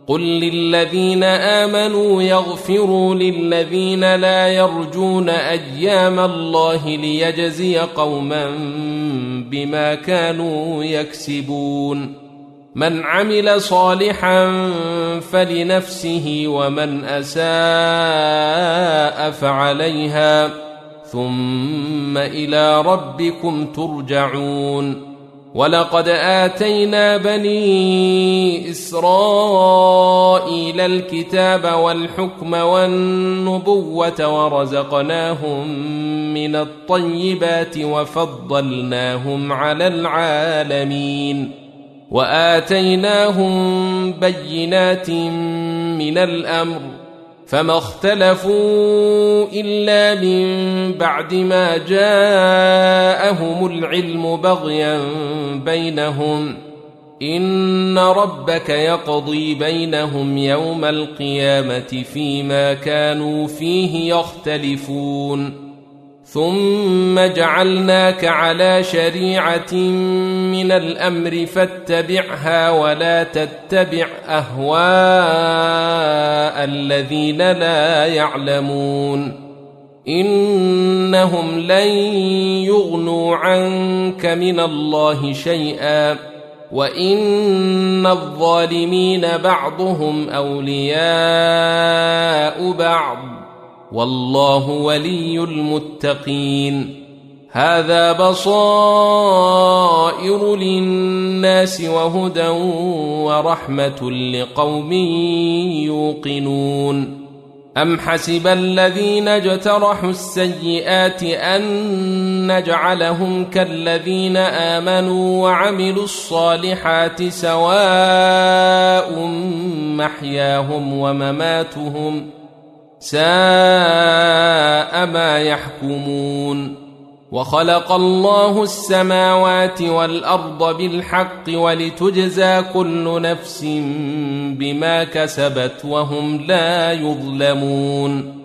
قل للذين آمنوا يغفروا للذين لا يرجون أيام الله ليجزي قوما بما كانوا يكسبون من عمل صالحا فلنفسه ومن أساء فعليها ثم إلى ربكم ترجعون ولقد آتينا بني إسرائيل الكتاب والحكم والنبوة ورزقناهم من الطيبات وفضلناهم على العالمين وآتيناهم بينات من الأمر فما اختلفوا إلا من بعد ما جاءهم العلم بغيا بينهم إن ربك يقضي بينهم يوم القيامة فيما كانوا فيه يختلفون ثم جعلناك على شريعة من الأمر فاتبعها ولا تتبع أهواء الذين لا يعلمون إنهم لن يغنوا عنك من الله شيئا وإن الظالمين بعضهم أولياء بعض والله ولي المتقين هذا بصائر للناس وهدى ورحمة لقوم يوقنون أم حسب الذين اجترحوا السيئات أن نجعلهم كالذين آمنوا وعملوا الصالحات سواء محياهم ومماتهم ساء ما يحكمون وخلق الله السماوات والأرض بالحق ولتجزى كل نفس بما كسبت وهم لا يظلمون